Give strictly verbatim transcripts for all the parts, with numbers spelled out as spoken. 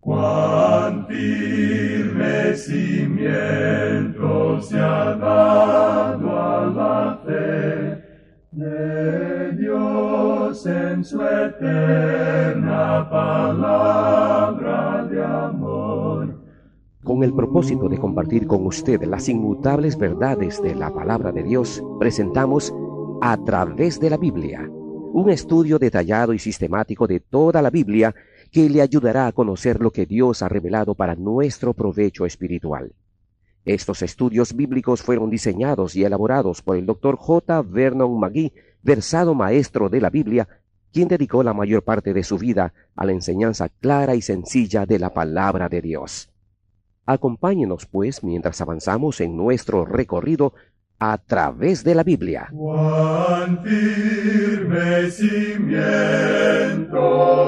Cuán firme cimiento se ha dado a la fe de Dios en su eterna palabra de amor. Con el propósito de compartir con usted las inmutables verdades de la palabra de Dios, presentamos A Través de la Biblia, un estudio detallado y sistemático de toda la Biblia que le ayudará a conocer lo que Dios ha revelado para nuestro provecho espiritual. Estos estudios bíblicos fueron diseñados y elaborados por el doctor J. Vernon McGee, versado maestro de la Biblia, quien dedicó la mayor parte de su vida a la enseñanza clara y sencilla de la palabra de Dios. Acompáñenos, pues, mientras avanzamos en nuestro recorrido a través de la Biblia. Cuán firme cimiento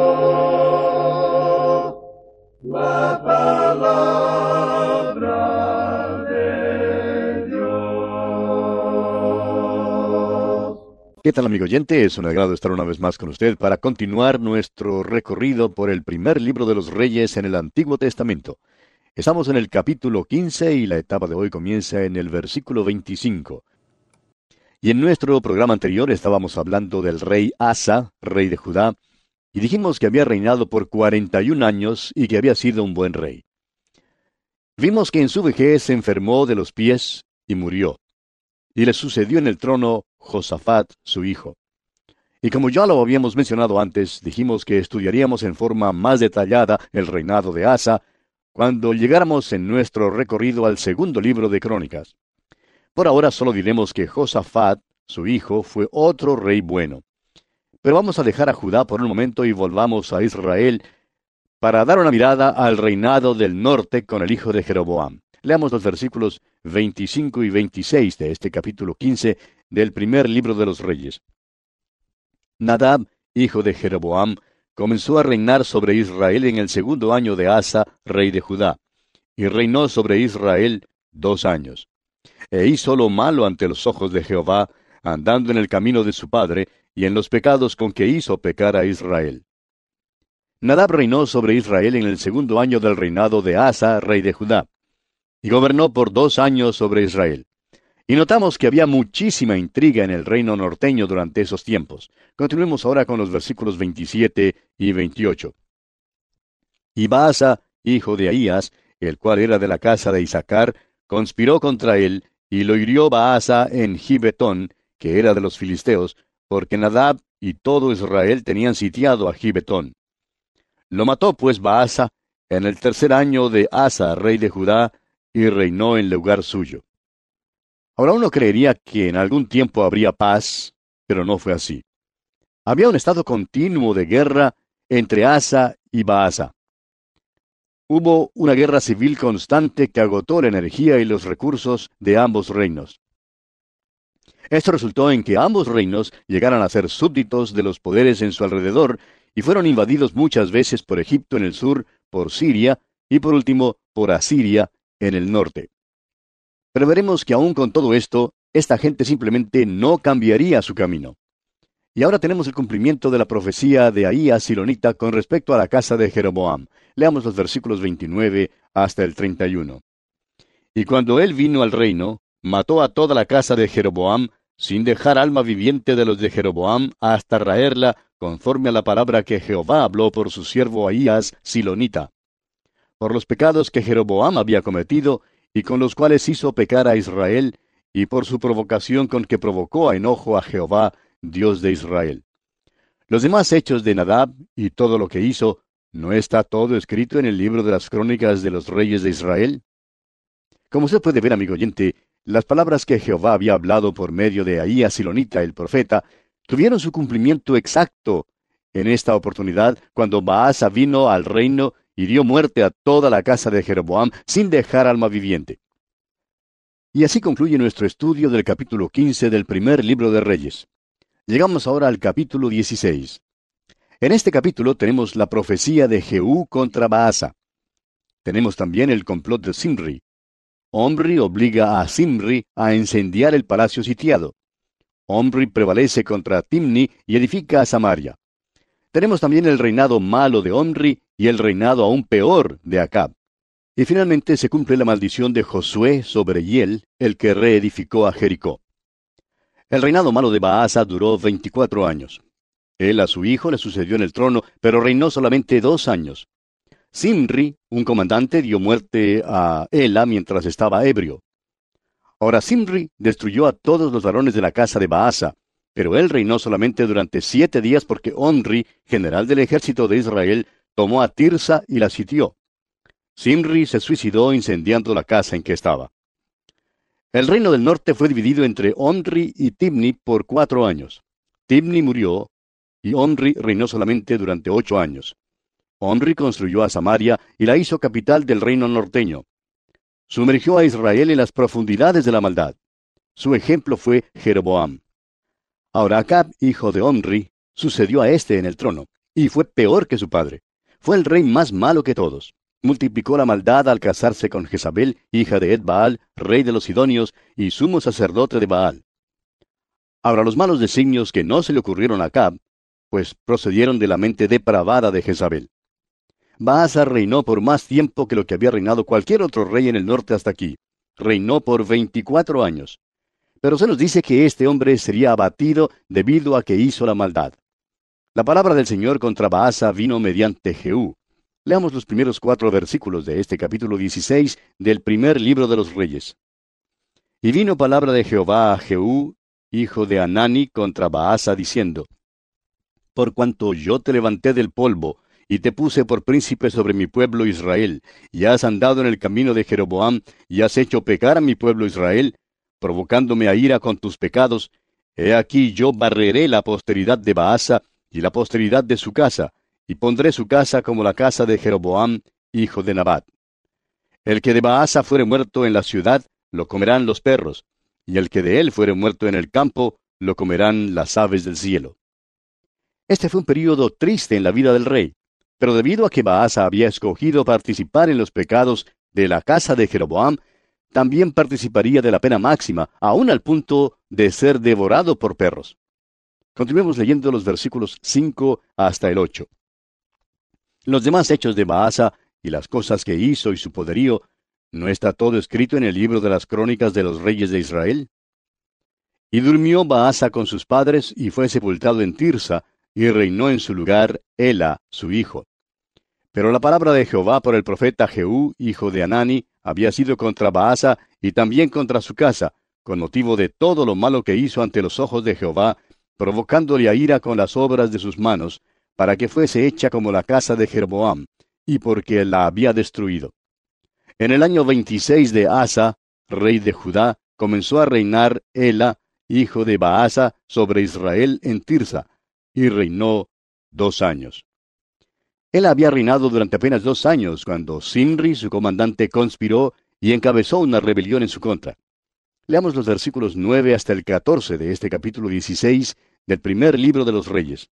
la palabra de Dios. ¿Qué tal, amigo oyente? Es un agrado estar una vez más con usted para continuar nuestro recorrido por el primer libro de los Reyes en el Antiguo Testamento. Estamos en el capítulo quince y la etapa de hoy comienza en el versículo veinticinco. Y en nuestro programa anterior estábamos hablando del rey Asa, rey de Judá, y dijimos que había reinado por cuarenta y un años y que había sido un buen rey. Vimos que en su vejez se enfermó de los pies y murió, y le sucedió en el trono Josafat, su hijo. Y como ya lo habíamos mencionado antes, dijimos que estudiaríamos en forma más detallada el reinado de Asa, cuando llegáramos en nuestro recorrido al segundo libro de Crónicas. Por ahora solo diremos que Josafat, su hijo, fue otro rey bueno. Pero vamos a dejar a Judá por un momento y volvamos a Israel para dar una mirada al reinado del norte con el hijo de Jeroboam. Leamos los versículos veinticinco y veintiséis de este capítulo quince del primer libro de los Reyes. Nadab, hijo de Jeroboam, comenzó a reinar sobre Israel en el segundo año de Asa, rey de Judá, y reinó sobre Israel dos años. E hizo lo malo ante los ojos de Jehová, andando en el camino de su padre, y en los pecados con que hizo pecar a Israel. Nadab reinó sobre Israel en el segundo año del reinado de Asa, rey de Judá, y gobernó por dos años sobre Israel. Y notamos que había muchísima intriga en el reino norteño durante esos tiempos. Continuemos ahora con los versículos veintisiete y veintiocho. Y Baasa, hijo de Ahías, el cual era de la casa de Isaacar, conspiró contra él, y lo hirió Baasa en Gibetón, que era de los filisteos, porque Nadab y todo Israel tenían sitiado a Gibetón. Lo mató pues Baasa en el tercer año de Asa, rey de Judá, y reinó en lugar suyo. Ahora uno creería que en algún tiempo habría paz, pero no fue así. Había un estado continuo de guerra entre Asa y Baasa. Hubo una guerra civil constante que agotó la energía y los recursos de ambos reinos. Esto resultó en que ambos reinos llegaran a ser súbditos de los poderes en su alrededor y fueron invadidos muchas veces por Egipto en el sur, por Siria y por último por Asiria en el norte. Pero veremos que aún con todo esto, esta gente simplemente no cambiaría su camino. Y ahora tenemos el cumplimiento de la profecía de Ahías silonita con respecto a la casa de Jeroboam. Leamos los versículos veintinueve hasta el treinta y uno. Y cuando él vino al reino, mató a toda la casa de Jeroboam, sin dejar alma viviente de los de Jeroboam, hasta raerla, conforme a la palabra que Jehová habló por su siervo Ahías silonita. Por los pecados que Jeroboam había cometido, y con los cuales hizo pecar a Israel, y por su provocación con que provocó a enojo a Jehová, Dios de Israel. Los demás hechos de Nadab y todo lo que hizo, ¿no está todo escrito en el libro de las crónicas de los reyes de Israel? Como usted puede ver, amigo oyente, las palabras que Jehová había hablado por medio de Ahías silonita, el profeta, tuvieron su cumplimiento exacto en esta oportunidad cuando Baasa vino al reino y dio muerte a toda la casa de Jeroboam sin dejar alma viviente. Y así concluye nuestro estudio del capítulo quince del primer libro de Reyes. Llegamos ahora al capítulo dieciséis. En este capítulo tenemos la profecía de Jehú contra Baasa. Tenemos también el complot de Zimri. Omri obliga a Zimri a incendiar el palacio sitiado. Omri prevalece contra Timni y edifica a Samaria. Tenemos también el reinado malo de Omri y el reinado aún peor de Acab. Y finalmente se cumple la maldición de Josué sobre Hiel, el que reedificó a Jericó. El reinado malo de Baasa duró veinticuatro años. Él a su hijo le sucedió en el trono, pero reinó solamente dos años. Zimri, un comandante, dio muerte a Ela mientras estaba ebrio. Ahora Zimri destruyó a todos los varones de la casa de Baasa, pero él reinó solamente durante siete días porque Omri, general del ejército de Israel, tomó a Tirsa y la sitió. Zimri se suicidó incendiando la casa en que estaba. El reino del norte fue dividido entre Omri y Tibni por cuatro años. Tibni murió y Omri reinó solamente durante ocho años. Omri construyó a Samaria y la hizo capital del reino norteño. Sumergió a Israel en las profundidades de la maldad. Su ejemplo fue Jeroboam. Ahora Acab, hijo de Omri, sucedió a éste en el trono, y fue peor que su padre. Fue el rey más malo que todos. Multiplicó la maldad al casarse con Jezabel, hija de Ed-Baal, rey de los Sidonios, y sumo sacerdote de Baal. Ahora los malos designios que no se le ocurrieron a Acab, pues procedieron de la mente depravada de Jezabel. Baasa reinó por más tiempo que lo que había reinado cualquier otro rey en el norte hasta aquí. Reinó por veinticuatro años. Pero se nos dice que este hombre sería abatido debido a que hizo la maldad. La palabra del Señor contra Baasa vino mediante Jehú. Leamos los primeros cuatro versículos de este capítulo dieciséis del primer libro de los Reyes. Y vino palabra de Jehová a Jehú, hijo de Hanani, contra Baasa, diciendo: Por cuanto yo te levanté del polvo, y te puse por príncipe sobre mi pueblo Israel, y has andado en el camino de Jeroboam, y has hecho pecar a mi pueblo Israel, provocándome a ira con tus pecados, he aquí yo barreré la posteridad de Baasa, y la posteridad de su casa, y pondré su casa como la casa de Jeroboam, hijo de Nabat. El que de Baasa fuere muerto en la ciudad, lo comerán los perros, y el que de él fuere muerto en el campo, lo comerán las aves del cielo. Este fue un período triste en la vida del rey, pero debido a que Baasa había escogido participar en los pecados de la casa de Jeroboam, también participaría de la pena máxima, aún al punto de ser devorado por perros. Continuemos leyendo los versículos cinco hasta el ocho. Los demás hechos de Baasa y las cosas que hizo y su poderío, ¿no está todo escrito en el libro de las crónicas de los reyes de Israel? Y durmió Baasa con sus padres y fue sepultado en Tirsa, y reinó en su lugar Ela, su hijo. Pero la palabra de Jehová por el profeta Jehú, hijo de Hanani, había sido contra Baasa y también contra su casa, con motivo de todo lo malo que hizo ante los ojos de Jehová, provocándole a ira con las obras de sus manos, para que fuese hecha como la casa de Jeroboam, y porque la había destruido. En el año veintiséis de Asa, rey de Judá, comenzó a reinar Ela, hijo de Baasa, sobre Israel en Tirsa, y reinó dos años. Él había reinado durante apenas dos años cuando Zimri, su comandante, conspiró y encabezó una rebelión en su contra. Leamos los versículos nueve hasta el catorce de este capítulo dieciséis del primer libro de los Reyes.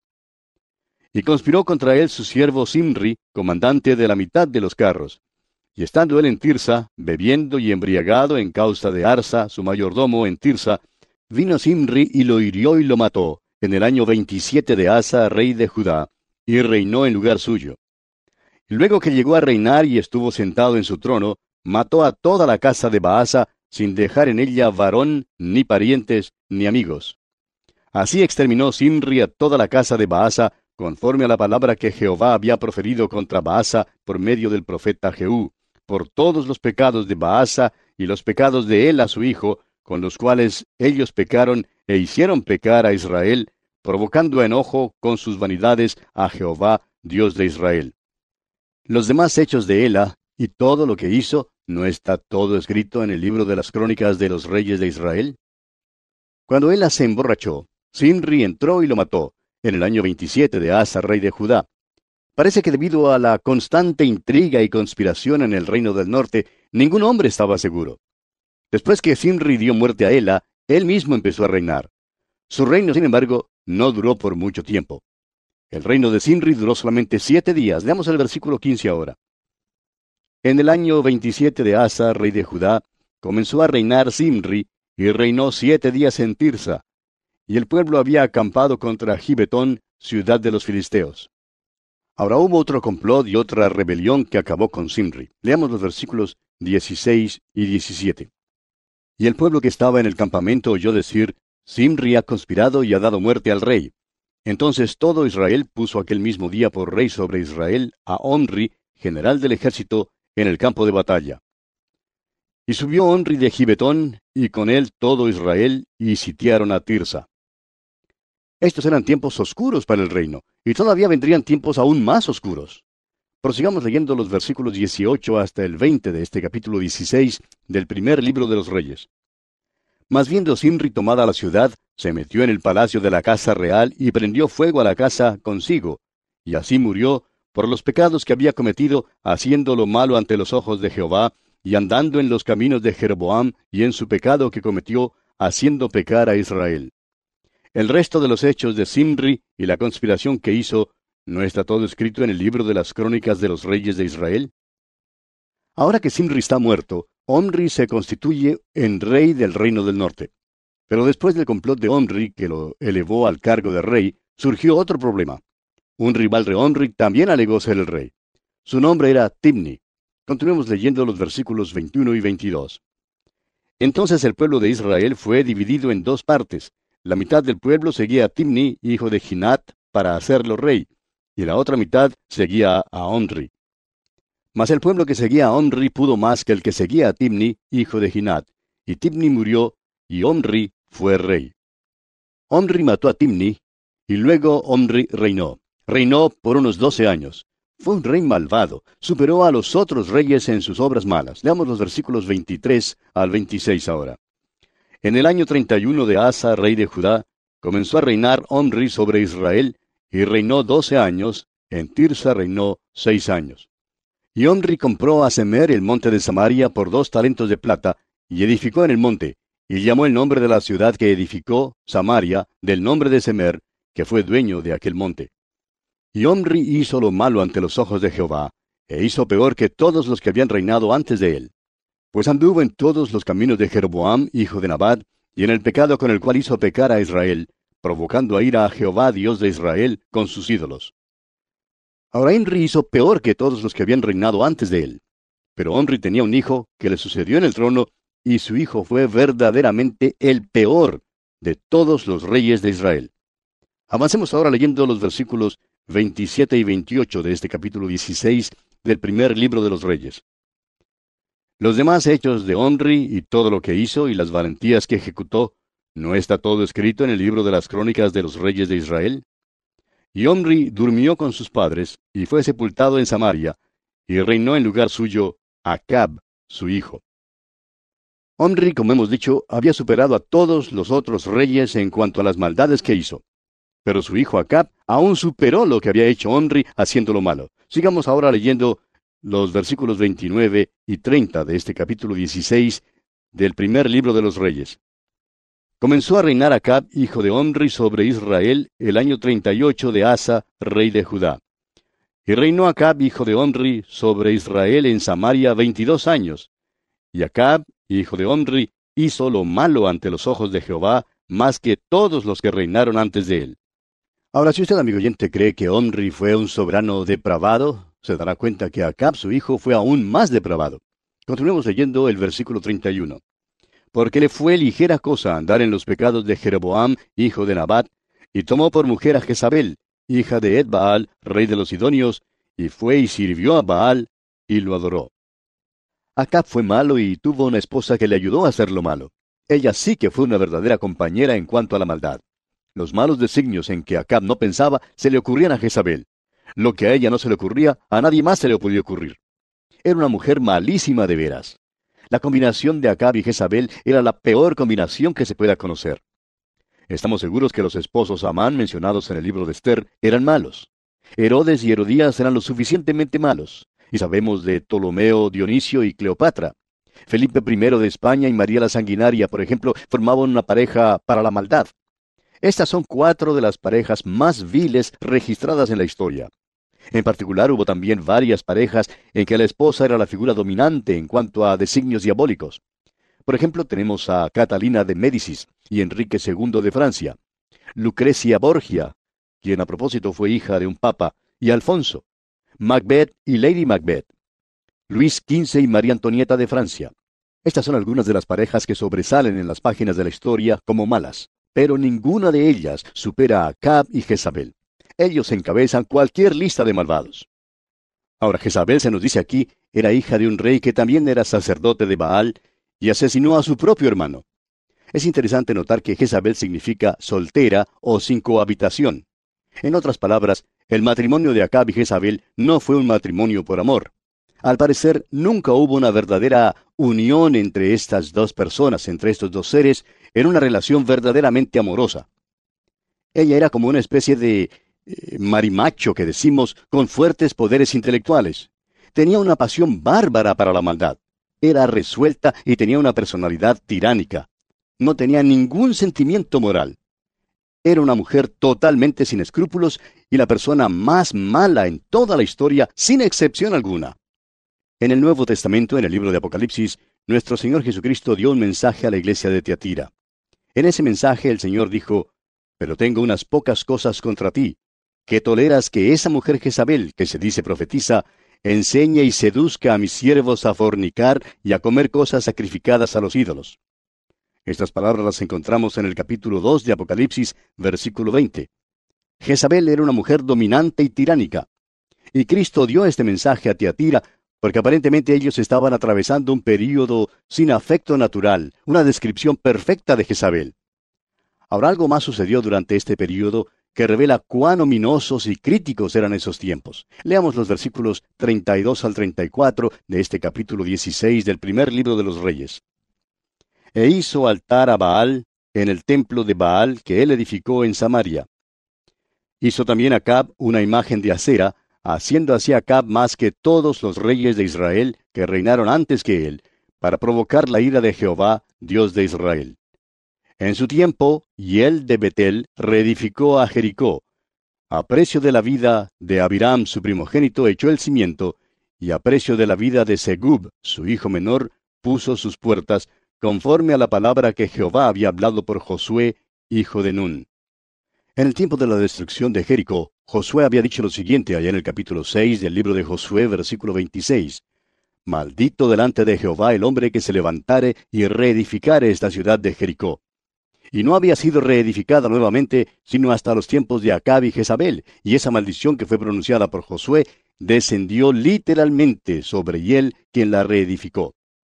Y conspiró contra él su siervo Zimri, comandante de la mitad de los carros. Y estando él en Tirsa, bebiendo y embriagado en causa de Arsa, su mayordomo en Tirsa, vino Zimri y lo hirió y lo mató, en el año veintisiete de Asa, rey de Judá, y reinó en lugar suyo. Y luego que llegó a reinar y estuvo sentado en su trono, mató a toda la casa de Baasa, sin dejar en ella varón, ni parientes, ni amigos. Así exterminó Zimri a toda la casa de Baasa, conforme a la palabra que Jehová había proferido contra Baasa por medio del profeta Jehú, por todos los pecados de Baasa y los pecados de él a su hijo, con los cuales ellos pecaron e hicieron pecar a Israel, provocando a enojo con sus vanidades a Jehová, Dios de Israel. Los demás hechos de Ela y todo lo que hizo, ¿no está todo escrito en el libro de las crónicas de los reyes de Israel? Cuando Ela se emborrachó, Zimri entró y lo mató, en el año veintisiete de Asa, rey de Judá. Parece que debido a la constante intriga y conspiración en el reino del norte, ningún hombre estaba seguro. Después que Zimri dio muerte a Ela, él mismo empezó a reinar. Su reino, sin embargo, no duró por mucho tiempo. El reino de Zimri duró solamente siete días. Leamos el versículo quince ahora. En el año veintisiete de Asa, rey de Judá, comenzó a reinar Zimri, y reinó siete días en Tirsa. Y el pueblo había acampado contra Gibetón, ciudad de los filisteos. Ahora hubo otro complot y otra rebelión que acabó con Zimri. Leamos los versículos dieciséis y diecisiete. Y el pueblo que estaba en el campamento oyó decir, Zimri ha conspirado y ha dado muerte al rey. Entonces todo Israel puso aquel mismo día por rey sobre Israel a Omri, general del ejército, en el campo de batalla. Y subió Omri de Gibetón, y con él todo Israel, y sitiaron a Tirsa. Estos eran tiempos oscuros para el reino, y todavía vendrían tiempos aún más oscuros. Prosigamos leyendo los versículos dieciocho hasta el veinte de este capítulo dieciséis del primer libro de los Reyes. Mas viendo Zimri tomada la ciudad, se metió en el palacio de la casa real y prendió fuego a la casa consigo, y así murió por los pecados que había cometido, haciendo lo malo ante los ojos de Jehová, y andando en los caminos de Jeroboam, y en su pecado que cometió, haciendo pecar a Israel. El resto de los hechos de Zimri y la conspiración que hizo, ¿no está todo escrito en el libro de las crónicas de los reyes de Israel? Ahora que Zimri está muerto, Omri se constituye en rey del reino del norte. Pero después del complot de Omri, que lo elevó al cargo de rey, surgió otro problema. Un rival de Omri también alegó ser el rey. Su nombre era Tibni. Continuemos leyendo los versículos veintiuno y veintidós. Entonces el pueblo de Israel fue dividido en dos partes. La mitad del pueblo seguía a Tibni, hijo de Ginat, para hacerlo rey, y la otra mitad seguía a Omri. Mas el pueblo que seguía a Omri pudo más que el que seguía a Tibni, hijo de Ginat, y Tibni murió, y Omri fue rey. Omri mató a Tibni, y luego Omri reinó. Reinó por unos doce años. Fue un rey malvado, superó a los otros reyes en sus obras malas. Leamos los versículos veintitrés al veintiséis ahora. En el año treinta y uno de Asa, rey de Judá, comenzó a reinar Omri sobre Israel, y reinó doce años, en Tirsa reinó seis años. Y Omri compró a Semer el monte de Samaria por dos talentos de plata, y edificó en el monte, y llamó el nombre de la ciudad que edificó, Samaria, del nombre de Semer, que fue dueño de aquel monte. Y Omri hizo lo malo ante los ojos de Jehová, e hizo peor que todos los que habían reinado antes de él. Pues anduvo en todos los caminos de Jeroboam, hijo de Nabat, y en el pecado con el cual hizo pecar a Israel, provocando a ira a Jehová, Dios de Israel, con sus ídolos. Ahora Omri hizo peor que todos los que habían reinado antes de él. Pero Omri tenía un hijo que le sucedió en el trono, y su hijo fue verdaderamente el peor de todos los reyes de Israel. Avancemos ahora leyendo los versículos veintisiete y veintiocho de este capítulo dieciséis del primer libro de los Reyes. Los demás hechos de Omri y todo lo que hizo y las valentías que ejecutó, ¿no está todo escrito en el libro de las crónicas de los reyes de Israel? Y Omri durmió con sus padres, y fue sepultado en Samaria, y reinó en lugar suyo Acab, su hijo. Omri, como hemos dicho, había superado a todos los otros reyes en cuanto a las maldades que hizo. Pero su hijo Acab aún superó lo que había hecho Omri haciendo lo malo. Sigamos ahora leyendo los versículos veintinueve y treinta de este capítulo dieciséis del primer libro de los Reyes. Comenzó a reinar Acab, hijo de Omri, sobre Israel el año treinta y ocho de Asa, rey de Judá. Y reinó Acab, hijo de Omri, sobre Israel en Samaria veintidós años. Y Acab, hijo de Omri, hizo lo malo ante los ojos de Jehová, más que todos los que reinaron antes de él. Ahora, si usted, amigo oyente, cree que Omri fue un soberano depravado, se dará cuenta que Acab, su hijo, fue aún más depravado. Continuemos leyendo el versículo treinta y uno. Porque le fue ligera cosa andar en los pecados de Jeroboam, hijo de Nabat, y tomó por mujer a Jezabel, hija de Ed-Baal, rey de los Sidonios, y fue y sirvió a Baal, y lo adoró. Acab fue malo y tuvo una esposa que le ayudó a hacer lo malo. Ella sí que fue una verdadera compañera en cuanto a la maldad. Los malos designios en que Acab no pensaba se le ocurrían a Jezabel. Lo que a ella no se le ocurría, a nadie más se le podía ocurrir. Era una mujer malísima de veras. La combinación de Acab y Jezabel era la peor combinación que se pueda conocer. Estamos seguros que los esposos Amán mencionados en el libro de Esther eran malos. Herodes y Herodías eran lo suficientemente malos. Y sabemos de Ptolomeo, Dionisio y Cleopatra. Felipe primero de España y María la Sanguinaria, por ejemplo, formaban una pareja para la maldad. Estas son cuatro de las parejas más viles registradas en la historia. En particular, hubo también varias parejas en que la esposa era la figura dominante en cuanto a designios diabólicos. Por ejemplo, tenemos a Catalina de Médicis y Enrique segundo de Francia, Lucrecia Borgia, quien a propósito fue hija de un papa, y Alfonso, Macbeth y Lady Macbeth, Luis quince y María Antonieta de Francia. Estas son algunas de las parejas que sobresalen en las páginas de la historia como malas, pero ninguna de ellas supera a Acab y Jezabel. Ellos encabezan cualquier lista de malvados. Ahora, Jezabel, se nos dice aquí, era hija de un rey que también era sacerdote de Baal y asesinó a su propio hermano. Es interesante notar que Jezabel significa soltera o sin cohabitación. En otras palabras, el matrimonio de Acab y Jezabel no fue un matrimonio por amor. Al parecer, nunca hubo una verdadera unión entre estas dos personas, entre estos dos seres, en una relación verdaderamente amorosa. Ella era como una especie de eh, marimacho que decimos, con fuertes poderes intelectuales. Tenía una pasión bárbara para la maldad. Era resuelta y tenía una personalidad tiránica. No tenía ningún sentimiento moral. Era una mujer totalmente sin escrúpulos y la persona más mala en toda la historia, sin excepción alguna. En el Nuevo Testamento, en el libro de Apocalipsis, nuestro Señor Jesucristo dio un mensaje a la iglesia de Tiatira. En ese mensaje el Señor dijo, «Pero tengo unas pocas cosas contra ti, que toleras que esa mujer Jezabel, que se dice profetiza, enseñe y seduzca a mis siervos a fornicar y a comer cosas sacrificadas a los ídolos». Estas palabras las encontramos en el capítulo dos de Apocalipsis, versículo veinte. Jezabel era una mujer dominante y tiránica. Y Cristo dio este mensaje a Tiatira porque aparentemente ellos estaban atravesando un período sin afecto natural, una descripción perfecta de Jezabel. Ahora, algo más sucedió durante este período que revela cuán ominosos y críticos eran esos tiempos. Leamos los versículos treinta y dos al treinta y cuatro de este capítulo dieciséis del primer libro de los Reyes. E hizo altar a Baal en el templo de Baal que él edificó en Samaria. Hizo también Acab una imagen de acera, haciendo así Acab más que todos los reyes de Israel que reinaron antes que él, para provocar la ira de Jehová, Dios de Israel. En su tiempo, Hiel de Betel reedificó a Jericó. A precio de la vida de Abiram su primogénito echó el cimiento, y a precio de la vida de Segub su hijo menor puso sus puertas, conforme a la palabra que Jehová había hablado por Josué, hijo de Nun. En el tiempo de la destrucción de Jericó, Josué había dicho lo siguiente allá en el capítulo seis del libro de Josué, versículo veintiséis. Maldito delante de Jehová el hombre que se levantare y reedificare esta ciudad de Jericó. Y no había sido reedificada nuevamente, sino hasta los tiempos de Acab y Jezabel, y esa maldición que fue pronunciada por Josué descendió literalmente sobre él, quien la reedificó.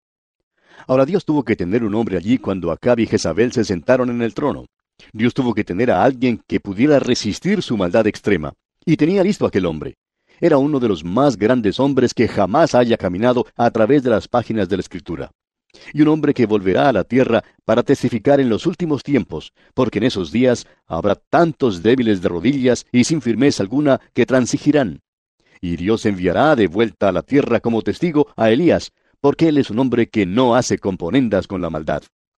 Ahora, Dios tuvo que tener un hombre allí cuando Acab y Jezabel se sentaron en el trono. Dios tuvo que tener a alguien que pudiera resistir su maldad extrema, y tenía listo aquel hombre. Era uno de los más grandes hombres que jamás haya caminado a través de las páginas de la Escritura. Y un hombre que volverá a la tierra para testificar en los últimos tiempos, porque en esos días habrá tantos débiles de rodillas y sin firmeza alguna que transigirán. Y Dios enviará de vuelta a la tierra como testigo a Elías, porque él es un hombre que no hace componendas con la maldad.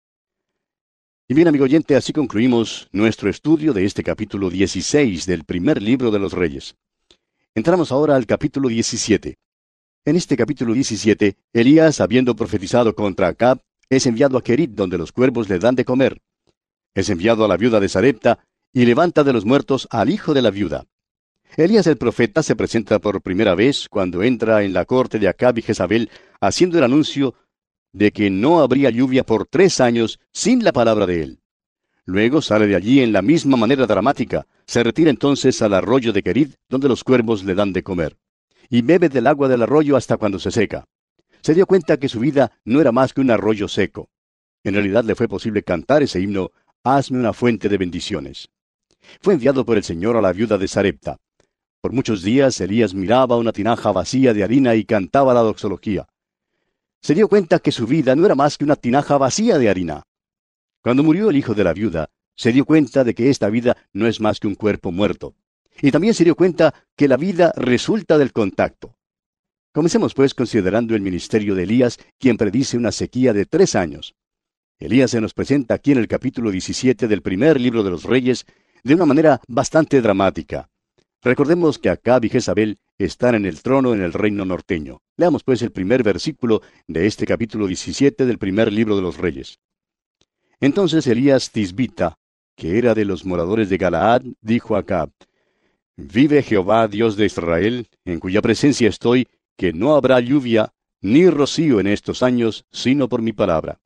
Y bien, amigo oyente, así concluimos nuestro estudio de este capítulo dieciséis del primer libro de los Reyes. Entramos ahora al capítulo diecisiete. En este capítulo diecisiete, Elías, habiendo profetizado contra Acab, es enviado a Querit, donde los cuervos le dan de comer. Es enviado a la viuda de Sarepta, y levanta de los muertos al hijo de la viuda. Elías el profeta se presenta por primera vez cuando entra en la corte de Acab y Jezabel, haciendo el anuncio de que no habría lluvia por tres años sin la palabra de él. Luego sale de allí en la misma manera dramática, se retira entonces al arroyo de Querit, donde los cuervos le dan de comer, y bebe del agua del arroyo hasta cuando se seca. Se dio cuenta que su vida no era más que un arroyo seco. En realidad le fue posible cantar ese himno, «Hazme una fuente de bendiciones». Fue enviado por el Señor a la viuda de Sarepta. Por muchos días Elías miraba una tinaja vacía de harina y cantaba la doxología. Se dio cuenta que su vida no era más que una tinaja vacía de harina. Cuando murió el hijo de la viuda, se dio cuenta de que esta vida no es más que un cuerpo muerto. Y también se dio cuenta que la vida resulta del contacto. Comencemos pues considerando el ministerio de Elías, quien predice una sequía de tres años. Elías se nos presenta aquí en el capítulo diecisiete del primer libro de los Reyes de una manera bastante dramática. Recordemos que Acab y Jezabel están en el trono en el reino norteño. Leamos pues el primer versículo de este capítulo diecisiete del primer libro de los Reyes. Entonces Elías Tisbita, que era de los moradores de Galaad, dijo a Acab: Vive Jehová, Dios de Israel, en cuya presencia estoy, que no habrá lluvia ni rocío en estos años, sino por mi palabra.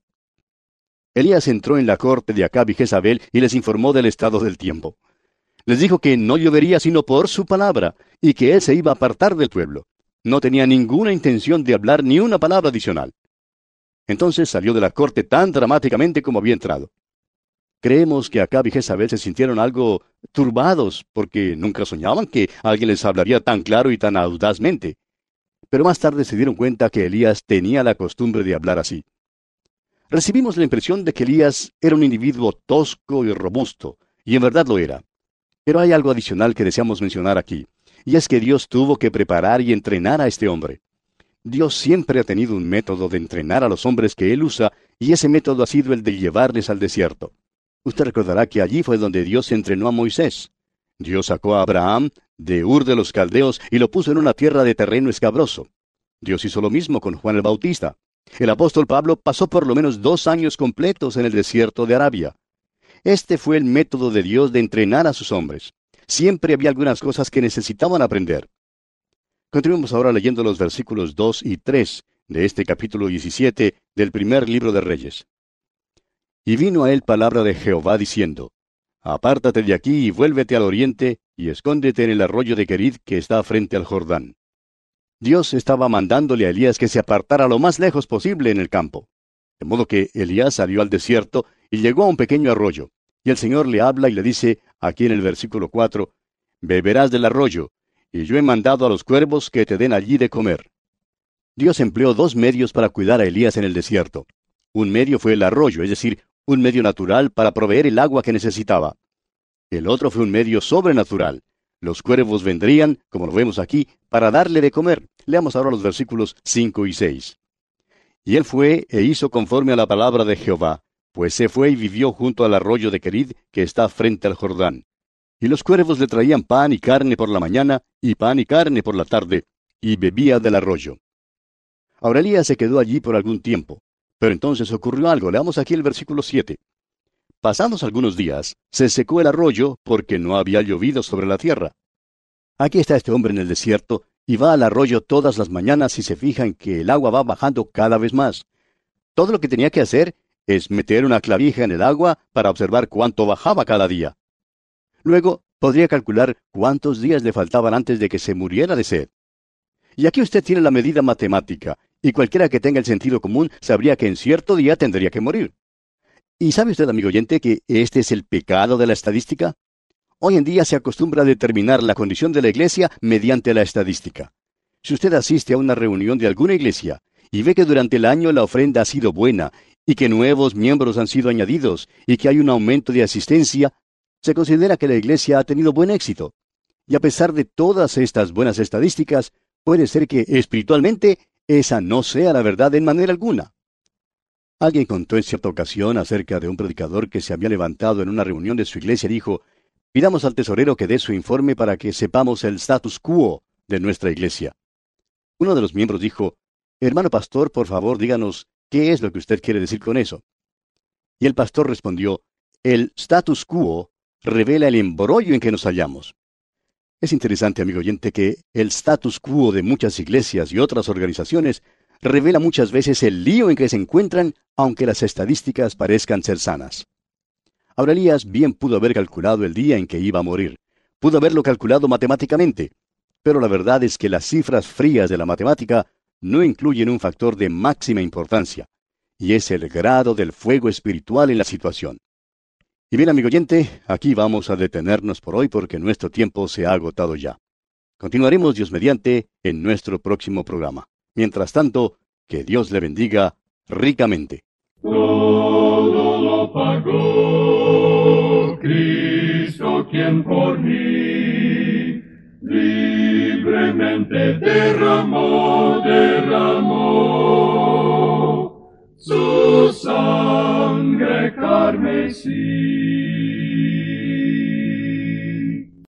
Elías entró en la corte de Acab y Jezabel y les informó del estado del tiempo. Les dijo que no llovería sino por su palabra, y que él se iba a apartar del pueblo. No tenía ninguna intención de hablar ni una palabra adicional. Entonces salió de la corte tan dramáticamente como había entrado. Creemos que Acab y Jezabel se sintieron algo turbados, porque nunca soñaban que alguien les hablaría tan claro y tan audazmente. Pero más tarde se dieron cuenta que Elías tenía la costumbre de hablar así. Recibimos la impresión de que Elías era un individuo tosco y robusto, y en verdad lo era. Pero hay algo adicional que deseamos mencionar aquí, y es que Dios tuvo que preparar y entrenar a este hombre. Dios siempre ha tenido un método de entrenar a los hombres que Él usa, y ese método ha sido el de llevarles al desierto. Usted recordará que allí fue donde Dios entrenó a Moisés. Dios sacó a Abraham de Ur de los Caldeos y lo puso en una tierra de terreno escabroso. Dios hizo lo mismo con Juan el Bautista. El apóstol Pablo pasó por lo menos dos años completos en el desierto de Arabia. Este fue el método de Dios de entrenar a sus hombres. Siempre había algunas cosas que necesitaban aprender. Continuemos ahora leyendo los versículos dos y tres de este capítulo diecisiete del primer libro de Reyes. Y vino a él palabra de Jehová diciendo, Apártate de aquí y vuélvete al oriente, y escóndete en el arroyo de Querid que está frente al Jordán. Dios estaba mandándole a Elías que se apartara lo más lejos posible en el campo. De modo que Elías salió al desierto y llegó a un pequeño arroyo. Y el Señor le habla y le dice, aquí en el versículo cuatro, Beberás del arroyo, y yo he mandado a los cuervos que te den allí de comer. Dios empleó dos medios para cuidar a Elías en el desierto. Un medio fue el arroyo, es decir, un medio natural para proveer el agua que necesitaba. El otro fue un medio sobrenatural. Los cuervos vendrían, como lo vemos aquí, para darle de comer. Leamos ahora los versículos cinco y seis. Y él fue e hizo conforme a la palabra de Jehová, pues se fue y vivió junto al arroyo de Querid, que está frente al Jordán. Y los cuervos le traían pan y carne por la mañana, y pan y carne por la tarde, y bebía del arroyo. Ahora Elías se quedó allí por algún tiempo. Pero entonces ocurrió algo. Leamos aquí el versículo siete. Pasados algunos días, se secó el arroyo porque no había llovido sobre la tierra. Aquí está este hombre en el desierto, y va al arroyo todas las mañanas y se fija en que el agua va bajando cada vez más. Todo lo que tenía que hacer es meter una clavija en el agua para observar cuánto bajaba cada día. Luego, podría calcular cuántos días le faltaban antes de que se muriera de sed. Y aquí usted tiene la medida matemática, y cualquiera que tenga el sentido común sabría que en cierto día tendría que morir. ¿Y sabe usted, amigo oyente, que este es el pecado de la estadística? Hoy en día se acostumbra a determinar la condición de la iglesia mediante la estadística. Si usted asiste a una reunión de alguna iglesia y ve que durante el año la ofrenda ha sido buena, y que nuevos miembros han sido añadidos, y que hay un aumento de asistencia, se considera que la iglesia ha tenido buen éxito. Y a pesar de todas estas buenas estadísticas, puede ser que espiritualmente esa no sea la verdad en manera alguna. Alguien contó en cierta ocasión acerca de un predicador que se había levantado en una reunión de su iglesia y dijo, pidamos al tesorero que dé su informe para que sepamos el status quo de nuestra iglesia. Uno de los miembros dijo, hermano pastor, por favor, díganos, ¿qué es lo que usted quiere decir con eso? Y el pastor respondió, el status quo revela el embrollo en que nos hallamos. Es interesante, amigo oyente, que el status quo de muchas iglesias y otras organizaciones revela muchas veces el lío en que se encuentran, aunque las estadísticas parezcan ser sanas. Ahora Elías bien pudo haber calculado el día en que iba a morir. Pudo haberlo calculado matemáticamente. Pero la verdad es que las cifras frías de la matemática no incluyen un factor de máxima importancia, y es el grado del fuego espiritual en la situación. Y bien, amigo oyente, aquí vamos a detenernos por hoy porque nuestro tiempo se ha agotado ya. Continuaremos, Dios mediante, en nuestro próximo programa. Mientras tanto, que Dios le bendiga ricamente. Todo lo pagó Cristo, quien por mí libremente derramó, derramó su sangre carmesí.